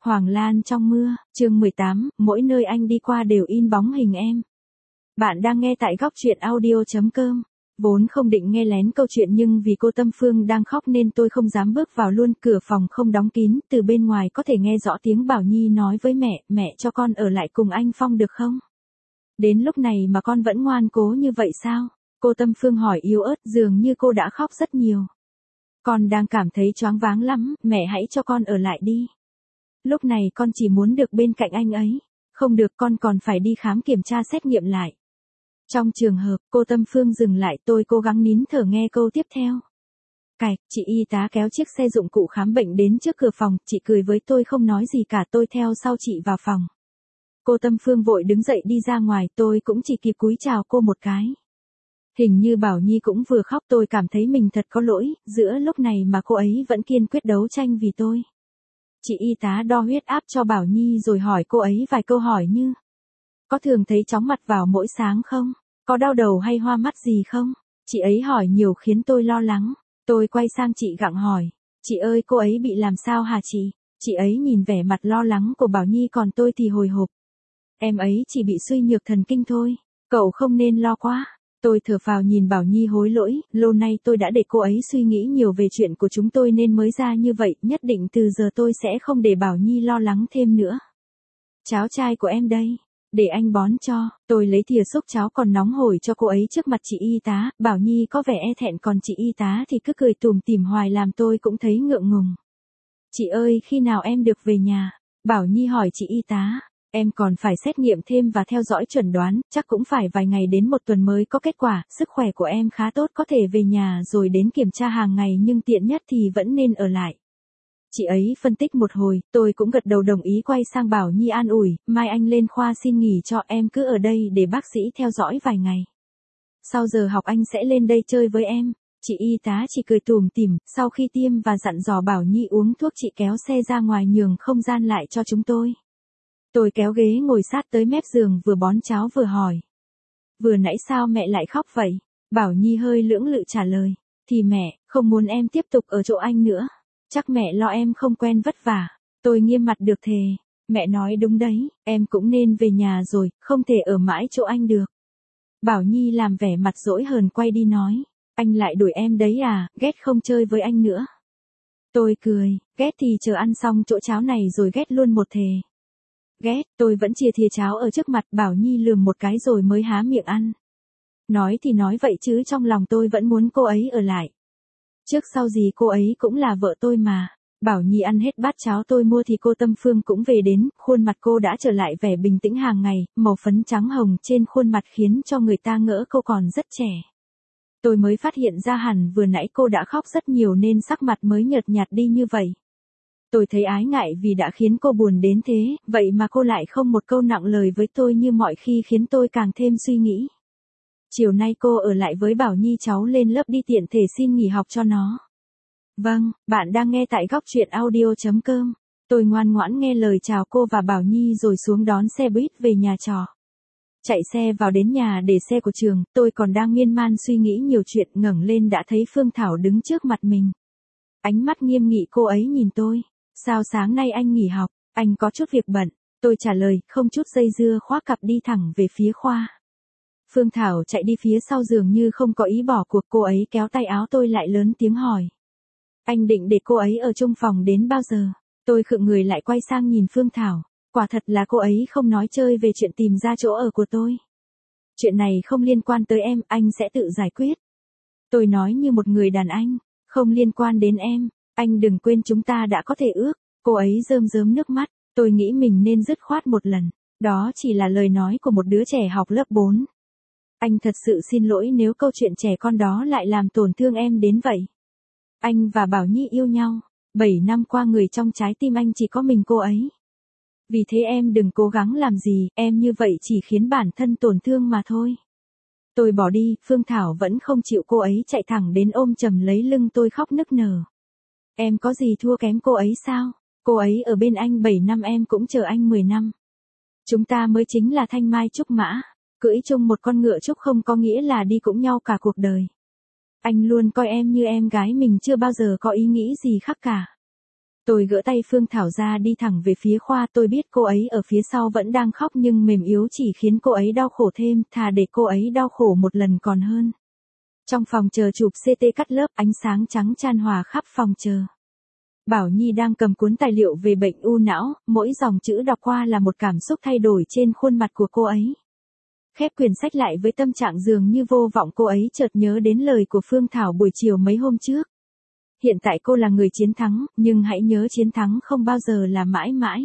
Hoàng Lan trong mưa, chương 18, mỗi nơi anh đi qua đều in bóng hình em. Bạn đang nghe tại góc truyện audio.com. Vốn không định nghe lén câu chuyện nhưng vì cô Tâm Phương đang khóc nên tôi không dám bước vào luôn, cửa phòng không đóng kín, từ bên ngoài có thể nghe rõ tiếng Bảo Nhi nói với mẹ, mẹ cho con ở lại cùng anh Phong được không? Đến lúc này mà con vẫn ngoan cố như vậy sao? Cô Tâm Phương hỏi yếu ớt, dường như cô đã khóc rất nhiều. Con đang cảm thấy choáng váng lắm, mẹ hãy cho con ở lại đi. Lúc này con chỉ muốn được bên cạnh anh ấy. Không được, con còn phải đi khám kiểm tra xét nghiệm lại. Trong trường hợp, cô Tâm Phương dừng lại, tôi cố gắng nín thở nghe câu tiếp theo. Cạch, chị y tá kéo chiếc xe dụng cụ khám bệnh đến trước cửa phòng, chị cười với tôi không nói gì cả, tôi theo sau chị vào phòng. Cô Tâm Phương vội đứng dậy đi ra ngoài, tôi cũng chỉ kịp cúi chào cô một cái. Hình như Bảo Nhi cũng vừa khóc, tôi cảm thấy mình thật có lỗi, giữa lúc này mà cô ấy vẫn kiên quyết đấu tranh vì tôi. Chị y tá đo huyết áp cho Bảo Nhi rồi hỏi cô ấy vài câu hỏi như: có thường thấy chóng mặt vào mỗi sáng không? Có đau đầu hay hoa mắt gì không? Chị ấy hỏi nhiều khiến tôi lo lắng. Tôi quay sang chị gặng hỏi: chị ơi, cô ấy bị làm sao hả chị? Chị ấy nhìn vẻ mặt lo lắng của Bảo Nhi còn tôi thì hồi hộp. Em ấy chỉ bị suy nhược thần kinh thôi, cậu không nên lo quá. Tôi thở phào nhìn Bảo Nhi hối lỗi, lâu nay tôi đã để cô ấy suy nghĩ nhiều về chuyện của chúng tôi nên mới ra như vậy, nhất định từ giờ tôi sẽ không để Bảo Nhi lo lắng thêm nữa. Cháo trai của em đây, để anh bón cho. Tôi lấy thìa xúc cháo còn nóng hổi cho cô ấy trước mặt chị y tá. Bảo Nhi có vẻ e thẹn còn chị y tá thì cứ cười tủm tỉm hoài làm tôi cũng thấy ngượng ngùng. Chị ơi, khi nào em được về nhà? Bảo Nhi hỏi chị y tá. Em còn phải xét nghiệm thêm và theo dõi chẩn đoán, chắc cũng phải vài ngày đến một tuần mới có kết quả, sức khỏe của em khá tốt, có thể về nhà rồi đến kiểm tra hàng ngày nhưng tiện nhất thì vẫn nên ở lại. Chị ấy phân tích một hồi, tôi cũng gật đầu đồng ý, quay sang Bảo Nhi an ủi, mai anh lên khoa xin nghỉ cho, em cứ ở đây để bác sĩ theo dõi vài ngày. Sau giờ học anh sẽ lên đây chơi với em. Chị y tá chỉ cười tủm tỉm, sau khi tiêm và dặn dò Bảo Nhi uống thuốc chị kéo xe ra ngoài nhường không gian lại cho chúng tôi. Tôi kéo ghế ngồi sát tới mép giường vừa bón cháo vừa hỏi. Vừa nãy sao mẹ lại khóc vậy? Bảo Nhi hơi lưỡng lự trả lời. Thì mẹ, không muốn em tiếp tục ở chỗ anh nữa. Chắc mẹ lo em không quen vất vả. Tôi nghiêm mặt được thề. Mẹ nói đúng đấy, em cũng nên về nhà rồi, không thể ở mãi chỗ anh được. Bảo Nhi làm vẻ mặt dỗi hờn quay đi nói. Anh lại đuổi em đấy à, ghét không chơi với anh nữa. Tôi cười, ghét thì chờ ăn xong chỗ cháo này rồi ghét luôn một thề. Ghét, tôi vẫn chia thìa cháo ở trước mặt Bảo Nhi lườm một cái rồi mới há miệng ăn. Nói thì nói vậy chứ trong lòng tôi vẫn muốn cô ấy ở lại. Trước sau gì cô ấy cũng là vợ tôi mà. Bảo Nhi ăn hết bát cháo tôi mua thì cô Tâm Phương cũng về đến, khuôn mặt cô đã trở lại vẻ bình tĩnh hàng ngày, màu phấn trắng hồng trên khuôn mặt khiến cho người ta ngỡ cô còn rất trẻ. Tôi mới phát hiện ra hẳn vừa nãy cô đã khóc rất nhiều nên sắc mặt mới nhợt nhạt đi như vậy. Tôi thấy ái ngại vì đã khiến cô buồn đến thế, vậy mà cô lại không một câu nặng lời với tôi như mọi khi khiến tôi càng thêm suy nghĩ. Chiều nay cô ở lại với Bảo Nhi, cháu lên lớp đi tiện thể xin nghỉ học cho nó. Vâng, bạn đang nghe tại góc truyện audio.com. Tôi ngoan ngoãn nghe lời chào cô và Bảo Nhi rồi xuống đón xe buýt về nhà trọ. Chạy xe vào đến nhà để xe của trường, tôi còn đang miên man suy nghĩ nhiều chuyện, ngẩng lên đã thấy Phương Thảo đứng trước mặt mình. Ánh mắt nghiêm nghị cô ấy nhìn tôi. Sao sáng nay anh nghỉ học? Anh có chút việc bận. Tôi trả lời, không chút dây dưa khoác cặp đi thẳng về phía khoa. Phương Thảo chạy đi phía sau dường như không có ý bỏ cuộc, cô ấy kéo tay áo tôi lại lớn tiếng hỏi. Anh định để cô ấy ở chung phòng đến bao giờ? Tôi khựng người lại quay sang nhìn Phương Thảo. Quả thật là cô ấy không nói chơi về chuyện tìm ra chỗ ở của tôi. Chuyện này không liên quan tới em, anh sẽ tự giải quyết. Tôi nói như một người đàn anh, không liên quan đến em. Anh đừng quên chúng ta đã có thể ước. Cô ấy rơm rớm nước mắt. Tôi nghĩ mình nên dứt khoát một lần. Đó chỉ là lời nói của một đứa trẻ học lớp 4. Anh thật sự xin lỗi nếu câu chuyện trẻ con đó lại làm tổn thương em đến vậy. Anh và Bảo Nhi yêu nhau. 7 năm qua người trong trái tim anh chỉ có mình cô ấy. Vì thế em đừng cố gắng làm gì, em như vậy chỉ khiến bản thân tổn thương mà thôi. Tôi bỏ đi, Phương Thảo vẫn không chịu, cô ấy chạy thẳng đến ôm chầm lấy lưng tôi khóc nức nở. Em có gì thua kém cô ấy sao? Cô ấy ở bên anh 7 năm, em cũng chờ anh 10 năm. Chúng ta mới chính là thanh mai trúc mã. Cưỡi chung một con ngựa trúc không có nghĩa là đi cùng nhau cả cuộc đời. Anh luôn coi em như em gái mình, chưa bao giờ có ý nghĩ gì khác cả. Tôi gỡ tay Phương Thảo ra đi thẳng về phía khoa, tôi biết cô ấy ở phía sau vẫn đang khóc nhưng mềm yếu chỉ khiến cô ấy đau khổ thêm, thà để cô ấy đau khổ một lần còn hơn. Trong phòng chờ chụp CT cắt lớp, ánh sáng trắng chan hòa khắp phòng chờ. Bảo Nhi đang cầm cuốn tài liệu về bệnh u não, mỗi dòng chữ đọc qua là một cảm xúc thay đổi trên khuôn mặt của cô ấy. Khép quyển sách lại với tâm trạng dường như vô vọng, cô ấy chợt nhớ đến lời của Phương Thảo buổi chiều mấy hôm trước. Hiện tại cô là người chiến thắng, nhưng hãy nhớ chiến thắng không bao giờ là mãi mãi.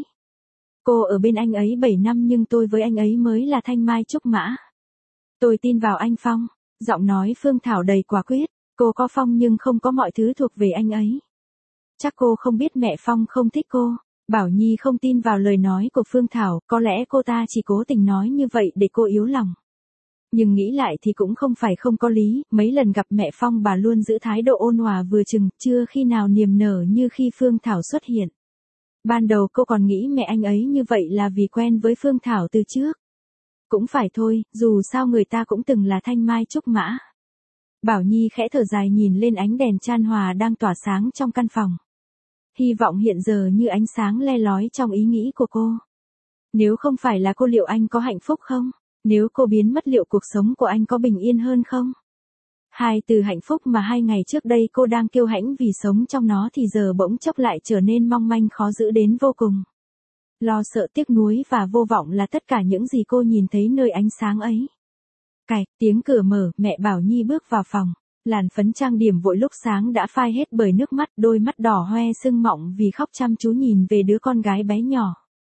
Cô ở bên anh ấy 7 năm nhưng tôi với anh ấy mới là thanh mai trúc mã. Tôi tin vào anh Phong. Giọng nói Phương Thảo đầy quả quyết. Cô có Phong nhưng không có mọi thứ thuộc về anh ấy. Chắc cô không biết mẹ Phong không thích cô. Bảo Nhi không tin vào lời nói của Phương Thảo, có lẽ cô ta chỉ cố tình nói như vậy để cô yếu lòng. Nhưng nghĩ lại thì cũng không phải không có lý, mấy lần gặp mẹ Phong bà luôn giữ thái độ ôn hòa vừa chừng, chưa khi nào niềm nở như khi Phương Thảo xuất hiện. Ban đầu cô còn nghĩ mẹ anh ấy như vậy là vì quen với Phương Thảo từ trước. Cũng phải thôi, dù sao người ta cũng từng là thanh mai trúc mã. Bảo Nhi khẽ thở dài nhìn lên ánh đèn chan hòa đang tỏa sáng trong căn phòng. Hy vọng hiện giờ như ánh sáng le lói trong ý nghĩ của cô. Nếu không phải là cô liệu anh có hạnh phúc không? Nếu cô biến mất liệu cuộc sống của anh có bình yên hơn không? Hai từ hạnh phúc mà 2 ngày trước đây cô đang kiêu hãnh vì sống trong nó thì giờ bỗng chốc lại trở nên mong manh khó giữ đến vô cùng. Lo sợ, tiếc nuối và vô vọng là tất cả những gì cô nhìn thấy nơi ánh sáng ấy. Cạch, tiếng cửa mở, mẹ Bảo Nhi bước vào phòng. Làn phấn trang điểm vội lúc sáng đã phai hết bởi nước mắt, đôi mắt đỏ hoe sưng mọng vì khóc chăm chú nhìn về đứa con gái bé nhỏ.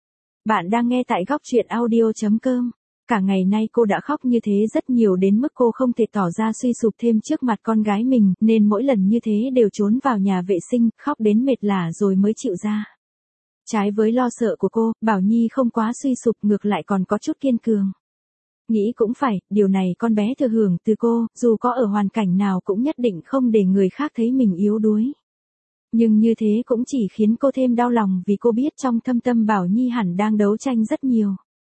Bạn đang nghe tại góc truyện audio.com. Cả ngày nay cô đã khóc như thế rất nhiều đến mức cô không thể tỏ ra suy sụp thêm trước mặt con gái mình, nên mỗi lần như thế đều trốn vào nhà vệ sinh, khóc đến mệt lả rồi mới chịu ra. Trái với lo sợ của cô, Bảo Nhi không quá suy sụp, ngược lại còn có chút kiên cường. Nghĩ cũng phải, điều này con bé thừa hưởng từ cô, dù có ở hoàn cảnh nào cũng nhất định không để người khác thấy mình yếu đuối. Nhưng như thế cũng chỉ khiến cô thêm đau lòng vì cô biết trong thâm tâm Bảo Nhi hẳn đang đấu tranh rất nhiều.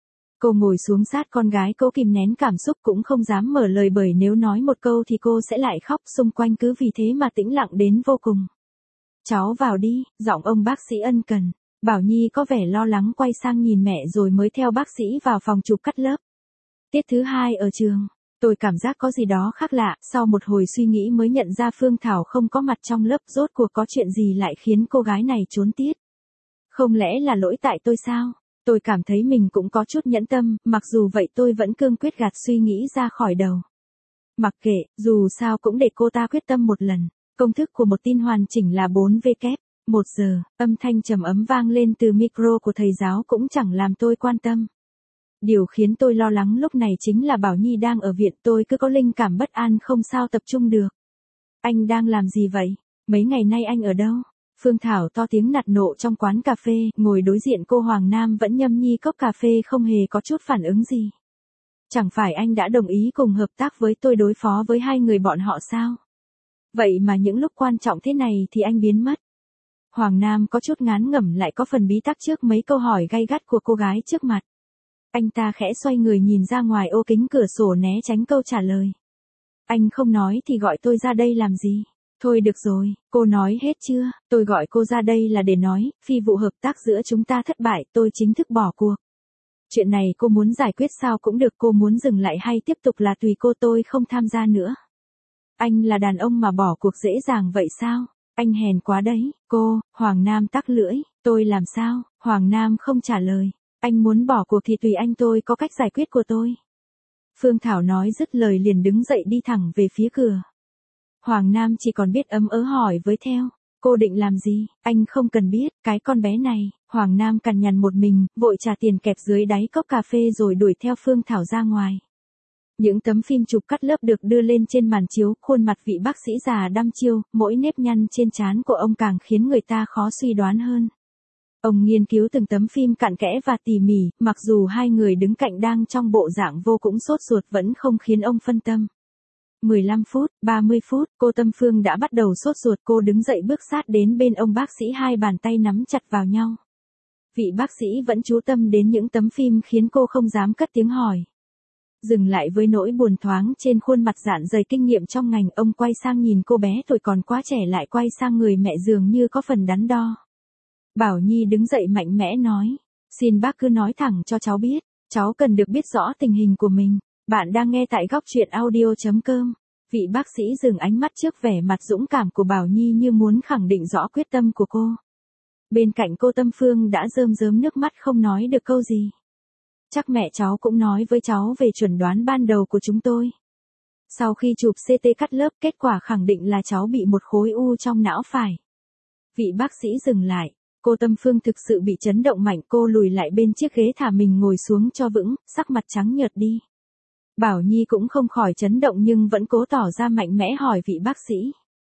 Cô ngồi xuống sát con gái, cố kìm nén cảm xúc cũng không dám mở lời bởi nếu nói một câu thì cô sẽ lại khóc, xung quanh cứ vì thế mà tĩnh lặng đến vô cùng. Cháu vào đi, giọng ông bác sĩ ân cần. Bảo Nhi có vẻ lo lắng quay sang nhìn mẹ rồi mới theo bác sĩ vào phòng chụp cắt lớp. Tiết thứ 2 ở trường, tôi cảm giác có gì đó khác lạ, sau một hồi suy nghĩ mới nhận ra Phương Thảo không có mặt trong lớp, rốt cuộc có chuyện gì lại khiến cô gái này trốn tiết. Không lẽ là lỗi tại tôi sao? Tôi cảm thấy mình cũng có chút nhẫn tâm, mặc dù vậy tôi vẫn cương quyết gạt suy nghĩ ra khỏi đầu. Mặc kệ, dù sao cũng để cô ta quyết tâm một lần. Công thức của một tin hoàn chỉnh là 4W. 1 giờ, âm thanh trầm ấm vang lên từ micro của thầy giáo cũng chẳng làm tôi quan tâm. Điều khiến tôi lo lắng lúc này chính là Bảo Nhi đang ở viện, tôi cứ có linh cảm bất an không sao tập trung được. Anh đang làm gì vậy? Mấy ngày nay anh ở đâu? Phương Thảo to tiếng nạt nộ trong quán cà phê, ngồi đối diện cô Hoàng Nam vẫn nhâm nhi cốc cà phê không hề có chút phản ứng gì. Chẳng phải anh đã đồng ý cùng hợp tác với tôi đối phó với 2 người bọn họ sao? Vậy mà những lúc quan trọng thế này thì anh biến mất. Hoàng Nam có chút ngán ngẩm lại có phần bí tắc trước mấy câu hỏi gay gắt của cô gái trước mặt. Anh ta khẽ xoay người nhìn ra ngoài ô kính cửa sổ né tránh câu trả lời. Anh không nói thì gọi tôi ra đây làm gì? Thôi được rồi, cô nói hết chưa? Tôi gọi cô ra đây là để nói, phi vụ hợp tác giữa chúng ta thất bại, tôi chính thức bỏ cuộc. Chuyện này cô muốn giải quyết sao cũng được, cô muốn dừng lại hay tiếp tục là tùy cô, tôi không tham gia nữa. Anh là đàn ông mà bỏ cuộc dễ dàng vậy sao? Anh hèn quá đấy, cô. Hoàng Nam tắc lưỡi, tôi làm sao? Hoàng Nam không trả lời. Anh muốn bỏ cuộc thì tùy anh, tôi có cách giải quyết của tôi. Phương Thảo nói dứt lời liền đứng dậy đi thẳng về phía cửa. Hoàng Nam chỉ còn biết ấm ớ hỏi với theo. Cô định làm gì? Anh không cần biết, cái con bé này. Hoàng Nam cằn nhằn một mình, vội trả tiền kẹp dưới đáy cốc cà phê rồi đuổi theo Phương Thảo ra ngoài. Những tấm phim chụp cắt lớp được đưa lên trên màn chiếu, khuôn mặt vị bác sĩ già đăm chiêu, mỗi nếp nhăn trên trán của ông càng khiến người ta khó suy đoán hơn. Ông nghiên cứu từng tấm phim cặn kẽ và tỉ mỉ, mặc dù 2 người đứng cạnh đang trong bộ dạng vô cùng sốt ruột vẫn không khiến ông phân tâm. 15 phút, 30 phút, cô Tâm Phương đã bắt đầu sốt ruột, cô đứng dậy bước sát đến bên ông bác sĩ, 2 bàn tay nắm chặt vào nhau. Vị bác sĩ vẫn chú tâm đến những tấm phim khiến cô không dám cất tiếng hỏi. Dừng lại với nỗi buồn thoáng trên khuôn mặt dạn dày kinh nghiệm trong ngành, ông quay sang nhìn cô bé tuổi còn quá trẻ lại quay sang người mẹ dường như có phần đắn đo. Bảo Nhi đứng dậy mạnh mẽ nói. Xin bác cứ nói thẳng cho cháu biết. Cháu cần được biết rõ tình hình của mình. Bạn đang nghe tại góc truyện audio.com. Vị bác sĩ dừng ánh mắt trước vẻ mặt dũng cảm của Bảo Nhi như muốn khẳng định rõ quyết tâm của cô. Bên cạnh cô Tâm Phương đã rơm rớm nước mắt không nói được câu gì. Chắc mẹ cháu cũng nói với cháu về chuẩn đoán ban đầu của chúng tôi. Sau khi chụp CT cắt lớp, kết quả khẳng định là cháu bị một khối u trong não phải. Vị bác sĩ dừng lại. Cô Tâm Phương thực sự bị chấn động mạnh, cô lùi lại bên chiếc ghế thả mình ngồi xuống cho vững, sắc mặt trắng nhợt đi. Bảo Nhi cũng không khỏi chấn động nhưng vẫn cố tỏ ra mạnh mẽ hỏi vị bác sĩ.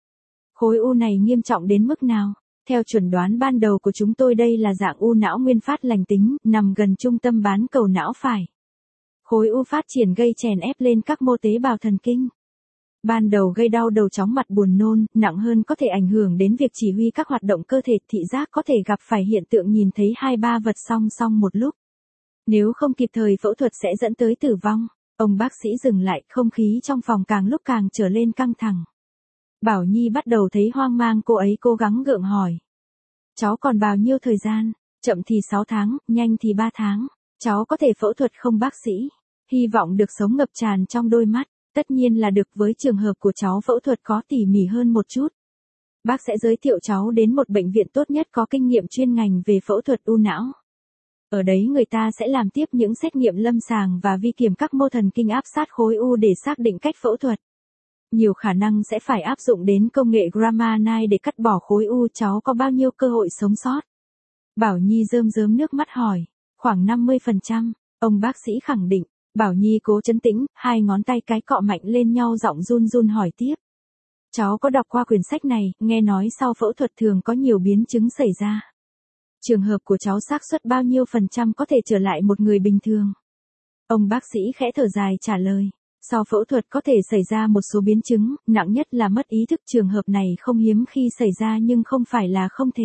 Khối u này nghiêm trọng đến mức nào? Theo chuẩn đoán ban đầu của chúng tôi đây là dạng u não nguyên phát lành tính, nằm gần trung tâm bán cầu não phải. Khối u phát triển gây chèn ép lên các mô tế bào thần kinh. Ban đầu gây đau đầu, chóng mặt, buồn nôn, nặng hơn có thể ảnh hưởng đến việc chỉ huy các hoạt động cơ thể, thị giác có thể gặp phải hiện tượng nhìn thấy 2-3 vật song song một lúc. Nếu không kịp thời phẫu thuật sẽ dẫn tới tử vong. Ông bác sĩ dừng lại, không khí trong phòng càng lúc càng trở lên căng thẳng. Bảo Nhi bắt đầu thấy hoang mang, cô ấy cố gắng gượng hỏi. Cháu còn bao nhiêu thời gian? Chậm thì 6 tháng, nhanh thì 3 tháng. Cháu có thể phẫu thuật không bác sĩ? Hy vọng được sống ngập tràn trong đôi mắt. Tất nhiên là được, với trường hợp của cháu phẫu thuật có tỉ mỉ hơn một chút. Bác sẽ giới thiệu cháu đến một bệnh viện tốt nhất có kinh nghiệm chuyên ngành về phẫu thuật u não. Ở đấy người ta sẽ làm tiếp những xét nghiệm lâm sàng và vi kiểm các mô thần kinh áp sát khối u để xác định cách phẫu thuật. Nhiều khả năng sẽ phải áp dụng đến công nghệ Gamma Knife để cắt bỏ khối u. Cháu có bao nhiêu cơ hội sống sót? Bảo Nhi rơm rớm nước mắt hỏi. Khoảng 50%, ông bác sĩ khẳng định. Bảo Nhi cố trấn tĩnh, hai ngón tay cái cọ mạnh lên nhau, giọng run run hỏi tiếp. Cháu có đọc qua quyển sách này, nghe nói sau phẫu thuật thường có nhiều biến chứng xảy ra. Trường hợp của cháu xác suất bao nhiêu % có thể trở lại một người bình thường? Ông bác sĩ khẽ thở dài trả lời. Sau phẫu thuật có thể xảy ra một số biến chứng, nặng nhất là mất ý thức. Trường hợp này không hiếm khi xảy ra nhưng không phải là không thể.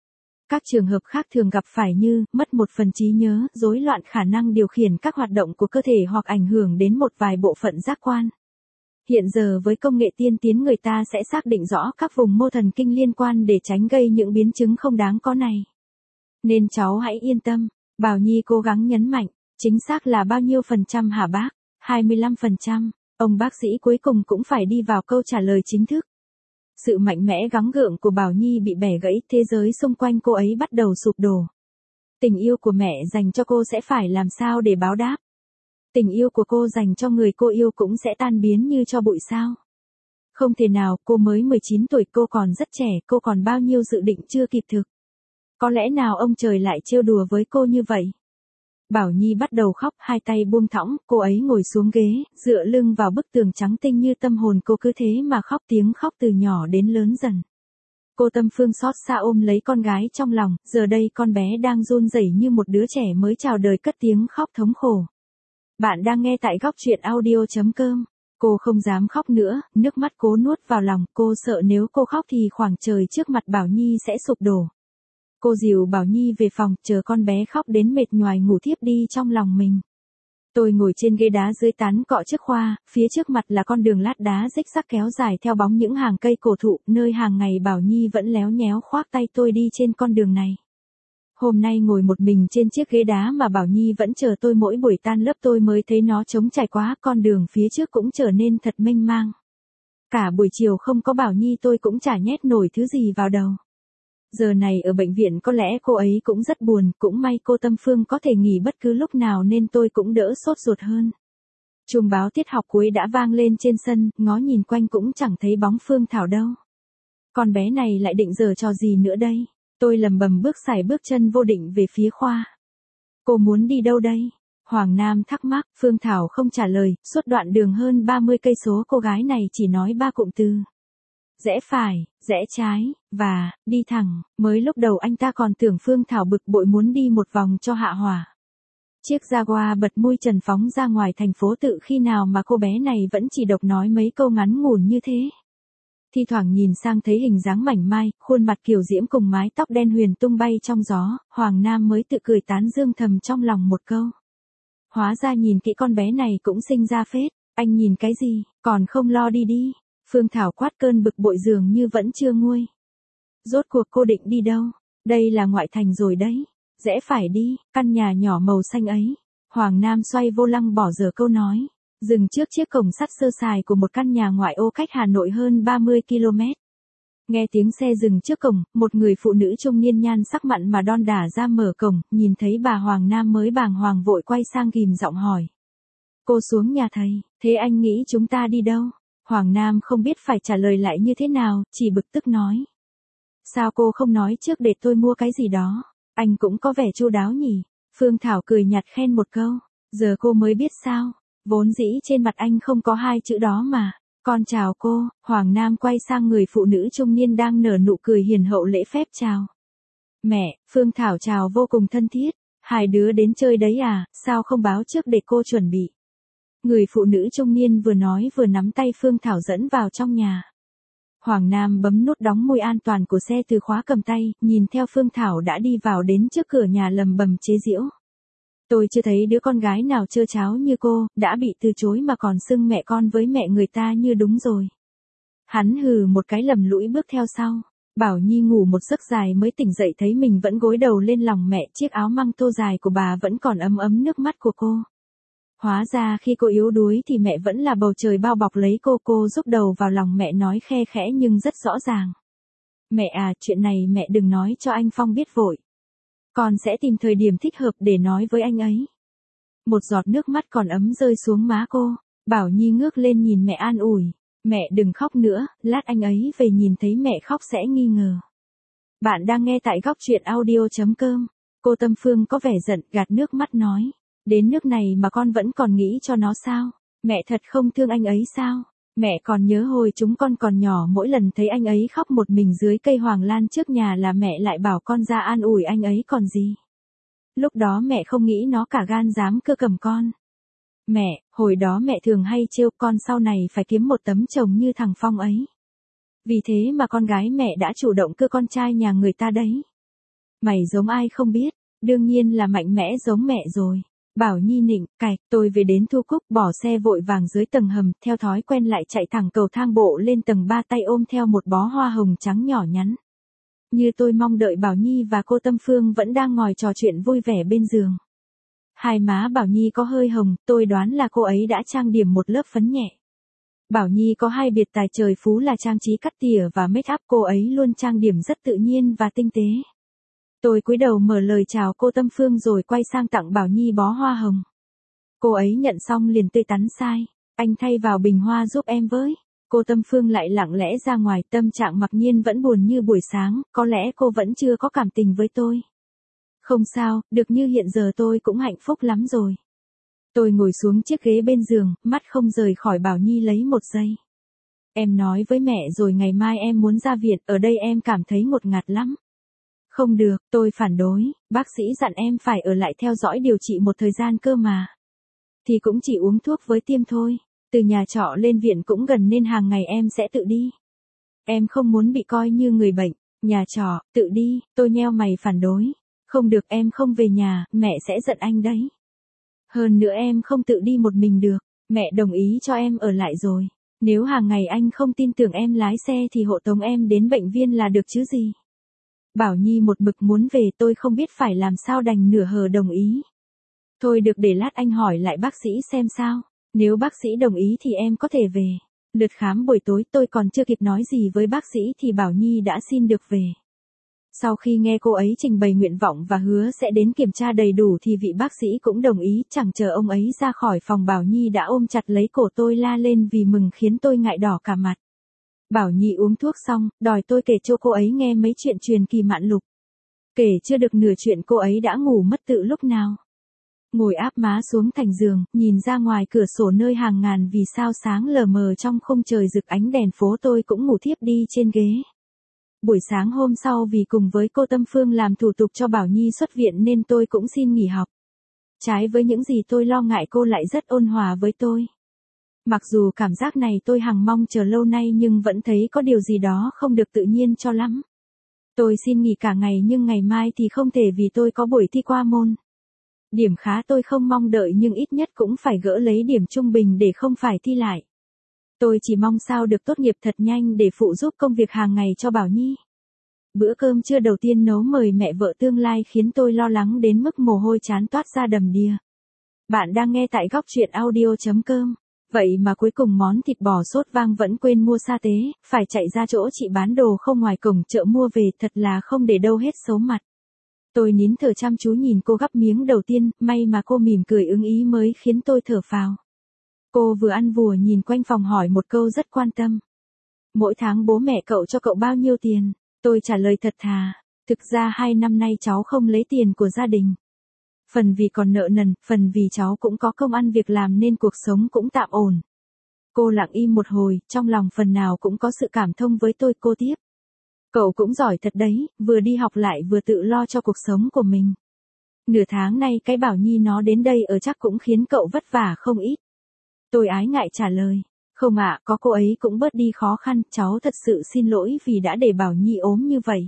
Các trường hợp khác thường gặp phải như mất một phần trí nhớ, rối loạn khả năng điều khiển các hoạt động của cơ thể hoặc ảnh hưởng đến một vài bộ phận giác quan. Hiện giờ với công nghệ tiên tiến người ta sẽ xác định rõ các vùng mô thần kinh liên quan để tránh gây những biến chứng không đáng có này. Nên cháu hãy yên tâm, Bảo Nhi cố gắng nhấn mạnh. Chính xác là bao nhiêu % hả bác? 25%. Ông bác sĩ cuối cùng cũng phải đi vào câu trả lời chính thức. Sự mạnh mẽ gắng gượng của Bảo Nhi bị bẻ gãy, thế giới xung quanh cô ấy bắt đầu sụp đổ. Tình yêu của mẹ dành cho cô sẽ phải làm sao để báo đáp? Tình yêu của cô dành cho người cô yêu cũng sẽ tan biến như tro bụi sao? Không thể nào, cô mới 19 tuổi, cô còn rất trẻ, cô còn bao nhiêu dự định chưa kịp thực. Có lẽ nào ông trời lại trêu đùa với cô như vậy? Bảo Nhi bắt đầu khóc, hai tay buông thõng, cô ấy ngồi xuống ghế, dựa lưng vào bức tường trắng tinh như tâm hồn cô cứ thế mà khóc, tiếng khóc từ nhỏ đến lớn dần. Cô Tâm Phương xót xa ôm lấy con gái trong lòng, giờ đây con bé đang run rẩy như một đứa trẻ mới chào đời, cất tiếng khóc thống khổ. Bạn đang nghe tại góc truyện audio.com. Cô không dám khóc nữa, nước mắt cố nuốt vào lòng, cô sợ nếu cô khóc thì khoảng trời trước mặt Bảo Nhi sẽ sụp đổ. Cô dìu Bảo Nhi về phòng, chờ con bé khóc đến mệt nhoài ngủ thiếp đi trong lòng mình. Tôi ngồi trên ghế đá dưới tán cọ trước khoa, phía trước mặt là con đường lát đá rích rắc kéo dài theo bóng những hàng cây cổ thụ, nơi hàng ngày Bảo Nhi vẫn léo nhéo khoác tay tôi đi trên con đường này. Hôm nay ngồi một mình trên chiếc ghế đá mà Bảo Nhi vẫn chờ tôi, mỗi buổi tan lớp tôi mới thấy nó trống trải quá, con đường phía trước cũng trở nên thật mênh mang. Cả buổi chiều không có Bảo Nhi tôi cũng chả nhét nổi thứ gì vào đầu. Giờ này ở bệnh viện có lẽ cô ấy cũng rất buồn, cũng may cô Tâm Phương có thể nghỉ bất cứ lúc nào nên tôi cũng đỡ sốt ruột hơn. Chuông báo tiết học cuối đã vang lên trên sân, ngó nhìn quanh cũng chẳng thấy bóng Phương Thảo đâu. Con bé này lại định giở trò gì nữa đây? Tôi lầm bầm bước sải bước chân vô định về phía khoa. Cô muốn đi đâu đây? Hoàng Nam thắc mắc, Phương Thảo không trả lời, suốt đoạn đường hơn 30 cây số cô gái này chỉ nói 3 cụm từ. Rẽ phải, rẽ trái, và, đi thẳng. Mới lúc đầu anh ta còn tưởng Phương Thảo bực bội muốn đi một vòng cho hạ hỏa. Chiếc Jaguar bật mui trần phóng ra ngoài thành phố tự khi nào mà cô bé này vẫn chỉ độc nói mấy câu ngắn ngủn như thế. Thi thoảng nhìn sang thấy hình dáng mảnh mai, khuôn mặt kiều diễm cùng mái tóc đen huyền tung bay trong gió, Hoàng Nam mới tự cười tán dương thầm trong lòng một câu. Hóa ra nhìn kỹ con bé này cũng sinh ra phết, anh nhìn cái gì, còn không lo đi đi. Phương Thảo quát, cơn bực bội dường như vẫn chưa nguôi. Rốt cuộc cô định đi đâu? Đây là ngoại thành rồi đấy. Rẽ phải đi, căn nhà nhỏ màu xanh ấy. Hoàng Nam xoay vô lăng bỏ dở câu nói. Dừng trước chiếc cổng sắt sơ sài của một căn nhà ngoại ô cách Hà Nội hơn 30 km. Nghe tiếng xe dừng trước cổng, một người phụ nữ trung niên nhan sắc mặn mà đon đả ra mở cổng, nhìn thấy bà Hoàng Nam mới bàng hoàng vội quay sang ghim giọng hỏi. Cô xuống nhà thầy, thế anh nghĩ chúng ta đi đâu? Hoàng Nam không biết phải trả lời lại như thế nào, chỉ bực tức nói. Sao cô không nói trước để tôi mua cái gì đó? Anh cũng có vẻ chu đáo nhỉ? Phương Thảo cười nhạt khen một câu. Giờ cô mới biết sao? Vốn dĩ trên mặt anh không có hai chữ đó mà. Con chào cô. Hoàng Nam quay sang người phụ nữ trung niên đang nở nụ cười hiền hậu lễ phép chào. Mẹ, Phương Thảo chào vô cùng thân thiết. Hai đứa đến chơi đấy à, sao không báo trước để cô chuẩn bị? Người phụ nữ trung niên vừa nói vừa nắm tay Phương Thảo dẫn vào trong nhà. Hoàng Nam bấm nút đóng môi an toàn của xe từ khóa cầm tay, nhìn theo Phương Thảo đã đi vào đến trước cửa nhà lầm bầm chế giễu. Tôi chưa thấy đứa con gái nào trơ tráo như cô, đã bị từ chối mà còn xưng mẹ con với mẹ người ta như đúng rồi. Hắn hừ một cái lầm lũi bước theo sau. Bảo Nhi ngủ một giấc dài mới tỉnh dậy thấy mình vẫn gối đầu lên lòng mẹ, chiếc áo măng tô dài của bà vẫn còn ấm ấm nước mắt của cô. Hóa ra khi cô yếu đuối thì mẹ vẫn là bầu trời bao bọc lấy cô giúp đầu vào lòng mẹ nói khe khẽ nhưng rất rõ ràng. Mẹ à, chuyện này mẹ đừng nói cho anh Phong biết vội. Con sẽ tìm thời điểm thích hợp để nói với anh ấy. Một giọt nước mắt còn ấm rơi xuống má cô, Bảo Nhi ngước lên nhìn mẹ an ủi. Mẹ đừng khóc nữa, lát anh ấy về nhìn thấy mẹ khóc sẽ nghi ngờ. Bạn đang nghe tại góc truyện audio.com. Cô Tâm Phương có vẻ giận, gạt nước mắt nói. Đến nước này mà con vẫn còn nghĩ cho nó sao? Mẹ thật không thương anh ấy sao? Mẹ còn nhớ hồi chúng con còn nhỏ mỗi lần thấy anh ấy khóc một mình dưới cây hoàng lan trước nhà là mẹ lại bảo con ra an ủi anh ấy còn gì. Lúc đó mẹ không nghĩ nó cả gan dám cưa cầm con. Mẹ, hồi đó mẹ thường hay trêu con sau này phải kiếm một tấm chồng như thằng Phong ấy. Vì thế mà con gái mẹ đã chủ động cưa con trai nhà người ta đấy. Mày giống ai không biết, đương nhiên là mạnh mẽ giống mẹ rồi. Bảo Nhi nịnh, cạch, tôi về đến Thu Cúc bỏ xe vội vàng dưới tầng hầm, theo thói quen lại chạy thẳng cầu thang bộ lên tầng 3 tay ôm theo một bó hoa hồng trắng nhỏ nhắn. Như tôi mong đợi Bảo Nhi và cô Tâm Phương vẫn đang ngồi trò chuyện vui vẻ bên giường. Hai má Bảo Nhi có hơi hồng, tôi đoán là cô ấy đã trang điểm một lớp phấn nhẹ. Bảo Nhi có hai biệt tài trời phú là trang trí cắt tỉa và make up, cô ấy luôn trang điểm rất tự nhiên và tinh tế. Tôi cúi đầu mở lời chào cô Tâm Phương rồi quay sang tặng Bảo Nhi bó hoa hồng. Cô ấy nhận xong liền tươi tắn sai. Anh thay vào bình hoa giúp em với. Cô Tâm Phương lại lặng lẽ ra ngoài, tâm trạng mặc nhiên vẫn buồn như buổi sáng, có lẽ cô vẫn chưa có cảm tình với tôi. Không sao, được như hiện giờ tôi cũng hạnh phúc lắm rồi. Tôi ngồi xuống chiếc ghế bên giường, mắt không rời khỏi Bảo Nhi lấy một giây. Em nói với mẹ rồi ngày mai em muốn ra viện, ở đây em cảm thấy ngột ngạt lắm. Không được, tôi phản đối, bác sĩ dặn em phải ở lại theo dõi điều trị một thời gian cơ mà. Thì cũng chỉ uống thuốc với tiêm thôi, từ nhà trọ lên viện cũng gần nên hàng ngày em sẽ tự đi. Em không muốn bị coi như người bệnh, nhà trọ, tự đi, tôi nheo mày phản đối. Không được, em không về nhà, mẹ sẽ giận anh đấy. Hơn nữa em không tự đi một mình được, mẹ đồng ý cho em ở lại rồi. Nếu hàng ngày anh không tin tưởng em lái xe thì hộ tống em đến bệnh viện là được chứ gì. Bảo Nhi một mực muốn về, tôi không biết phải làm sao đành nửa hờ đồng ý. Thôi được, để lát anh hỏi lại bác sĩ xem sao. Nếu bác sĩ đồng ý thì em có thể về. Lượt khám buổi tối tôi còn chưa kịp nói gì với bác sĩ thì Bảo Nhi đã xin được về. Sau khi nghe cô ấy trình bày nguyện vọng và hứa sẽ đến kiểm tra đầy đủ thì vị bác sĩ cũng đồng ý, chẳng chờ ông ấy ra khỏi phòng Bảo Nhi đã ôm chặt lấy cổ tôi la lên vì mừng khiến tôi ngại đỏ cả mặt. Bảo Nhi uống thuốc xong, đòi tôi kể cho cô ấy nghe mấy chuyện truyền kỳ mạn lục. Kể chưa được nửa chuyện cô ấy đã ngủ mất tự lúc nào. Ngồi áp má xuống thành giường, nhìn ra ngoài cửa sổ nơi hàng ngàn vì sao sáng lờ mờ trong khung trời rực ánh đèn phố, tôi cũng ngủ thiếp đi trên ghế. Buổi sáng hôm sau vì cùng với cô Tâm Phương làm thủ tục cho Bảo Nhi xuất viện nên tôi cũng xin nghỉ học. Trái với những gì tôi lo ngại, cô lại rất ôn hòa với tôi. Mặc dù cảm giác này tôi hằng mong chờ lâu nay nhưng vẫn thấy có điều gì đó không được tự nhiên cho lắm. Tôi xin nghỉ cả ngày nhưng ngày mai thì không thể vì tôi có buổi thi qua môn. Điểm khá tôi không mong đợi nhưng ít nhất cũng phải gỡ lấy điểm trung bình để không phải thi lại. Tôi chỉ mong sao được tốt nghiệp thật nhanh để phụ giúp công việc hàng ngày cho Bảo Nhi. Bữa cơm trưa đầu tiên nấu mời mẹ vợ tương lai khiến tôi lo lắng đến mức mồ hôi trán toát ra đầm đìa. Bạn đang nghe tại góc truyện audio.com. Vậy mà cuối cùng món thịt bò sốt vang vẫn quên mua sa tế, phải chạy ra chỗ chị bán đồ không ngoài cổng chợ mua về, thật là không để đâu hết xấu mặt. Tôi nín thở chăm chú nhìn cô gắp miếng đầu tiên, may mà cô mỉm cười ưng ý mới khiến tôi thở phào. Cô vừa ăn vừa nhìn quanh phòng hỏi một câu rất quan tâm. Mỗi tháng bố mẹ cậu cho cậu bao nhiêu tiền? Tôi trả lời thật thà. Thực ra 2 năm nay cháu không lấy tiền của gia đình. Phần vì còn nợ nần, phần vì cháu cũng có công ăn việc làm nên cuộc sống cũng tạm ổn. Cô lặng im một hồi, trong lòng phần nào cũng có sự cảm thông với tôi. Cô tiếp. Cậu cũng giỏi thật đấy, vừa đi học lại vừa tự lo cho cuộc sống của mình. Nửa tháng nay cái Bảo Nhi nó đến đây ở chắc cũng khiến cậu vất vả không ít. Tôi ái ngại trả lời. Không ạ, có cô ấy cũng bớt đi khó khăn, cháu thật sự xin lỗi vì đã để Bảo Nhi ốm như vậy.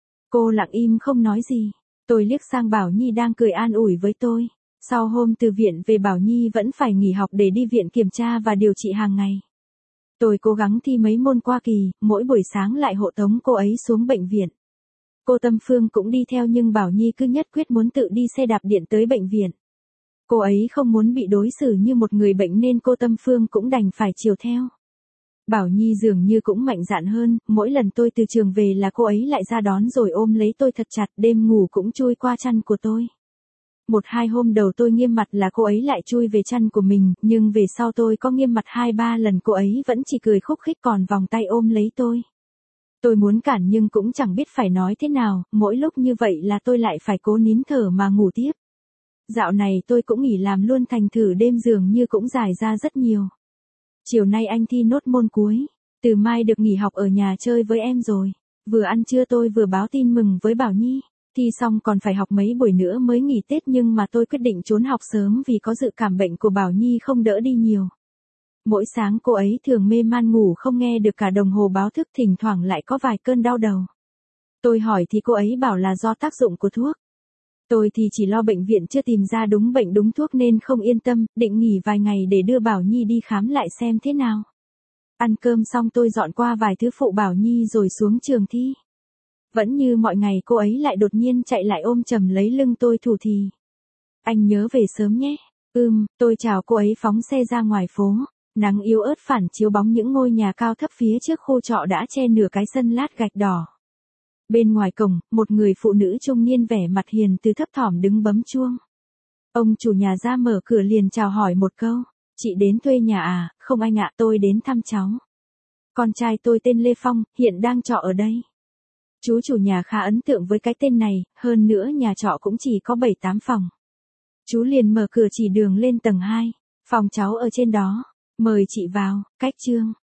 Cô lặng im không nói gì. Tôi liếc sang Bảo Nhi đang cười an ủi với tôi. Sau hôm từ viện về Bảo Nhi vẫn phải nghỉ học để đi viện kiểm tra và điều trị hàng ngày. Tôi cố gắng thi mấy môn qua kỳ, mỗi buổi sáng lại hộ tống cô ấy xuống bệnh viện. Cô Tâm Phương cũng đi theo nhưng Bảo Nhi cứ nhất quyết muốn tự đi xe đạp điện tới bệnh viện. Cô ấy không muốn bị đối xử như một người bệnh nên cô Tâm Phương cũng đành phải chiều theo. Bảo Nhi dường như cũng mạnh dạn hơn, mỗi lần tôi từ trường về là cô ấy lại ra đón rồi ôm lấy tôi thật chặt, đêm ngủ cũng chui qua chăn của tôi. 1-2 hôm đầu tôi nghiêm mặt là cô ấy lại chui về chăn của mình, nhưng về sau tôi có nghiêm mặt 2-3 lần cô ấy vẫn chỉ cười khúc khích còn vòng tay ôm lấy tôi. Tôi muốn cản nhưng cũng chẳng biết phải nói thế nào, mỗi lúc như vậy là tôi lại phải cố nín thở mà ngủ tiếp. Dạo này tôi cũng nghỉ làm luôn thành thử đêm dường như cũng dài ra rất nhiều. Chiều nay anh thi nốt môn cuối, từ mai được nghỉ học ở nhà chơi với em rồi. Vừa ăn trưa tôi vừa báo tin mừng với Bảo Nhi. Thi xong còn phải học mấy buổi nữa mới nghỉ Tết nhưng mà tôi quyết định trốn học sớm vì có dự cảm bệnh của Bảo Nhi không đỡ đi nhiều. Mỗi sáng cô ấy thường mê man ngủ không nghe được cả đồng hồ báo thức, thỉnh thoảng lại có vài cơn đau đầu. Tôi hỏi thì cô ấy bảo là do tác dụng của thuốc. Tôi thì chỉ lo bệnh viện chưa tìm ra đúng bệnh đúng thuốc nên không yên tâm, định nghỉ vài ngày để đưa Bảo Nhi đi khám lại xem thế nào. Ăn cơm xong tôi dọn qua vài thứ phụ Bảo Nhi rồi xuống trường thi. Vẫn như mọi ngày cô ấy lại đột nhiên chạy lại ôm chầm lấy lưng tôi thủ thỉ. Anh nhớ về sớm nhé. Tôi chào cô ấy phóng xe ra ngoài phố. Nắng yếu ớt phản chiếu bóng những ngôi nhà cao thấp phía trước khu trọ đã che nửa cái sân lát gạch đỏ. Bên ngoài cổng, một người phụ nữ trung niên vẻ mặt hiền từ thấp thỏm đứng bấm chuông. Ông chủ nhà ra mở cửa liền chào hỏi một câu. Chị đến thuê nhà à? Không anh ạ, tôi đến thăm cháu. Con trai tôi tên Lê Phong, hiện đang trọ ở đây. Chú chủ nhà khá ấn tượng với cái tên này, hơn nữa nhà trọ cũng chỉ có 7-8 phòng. Chú liền mở cửa chỉ đường lên tầng 2. Phòng cháu ở trên đó. Mời chị vào. Cách chương.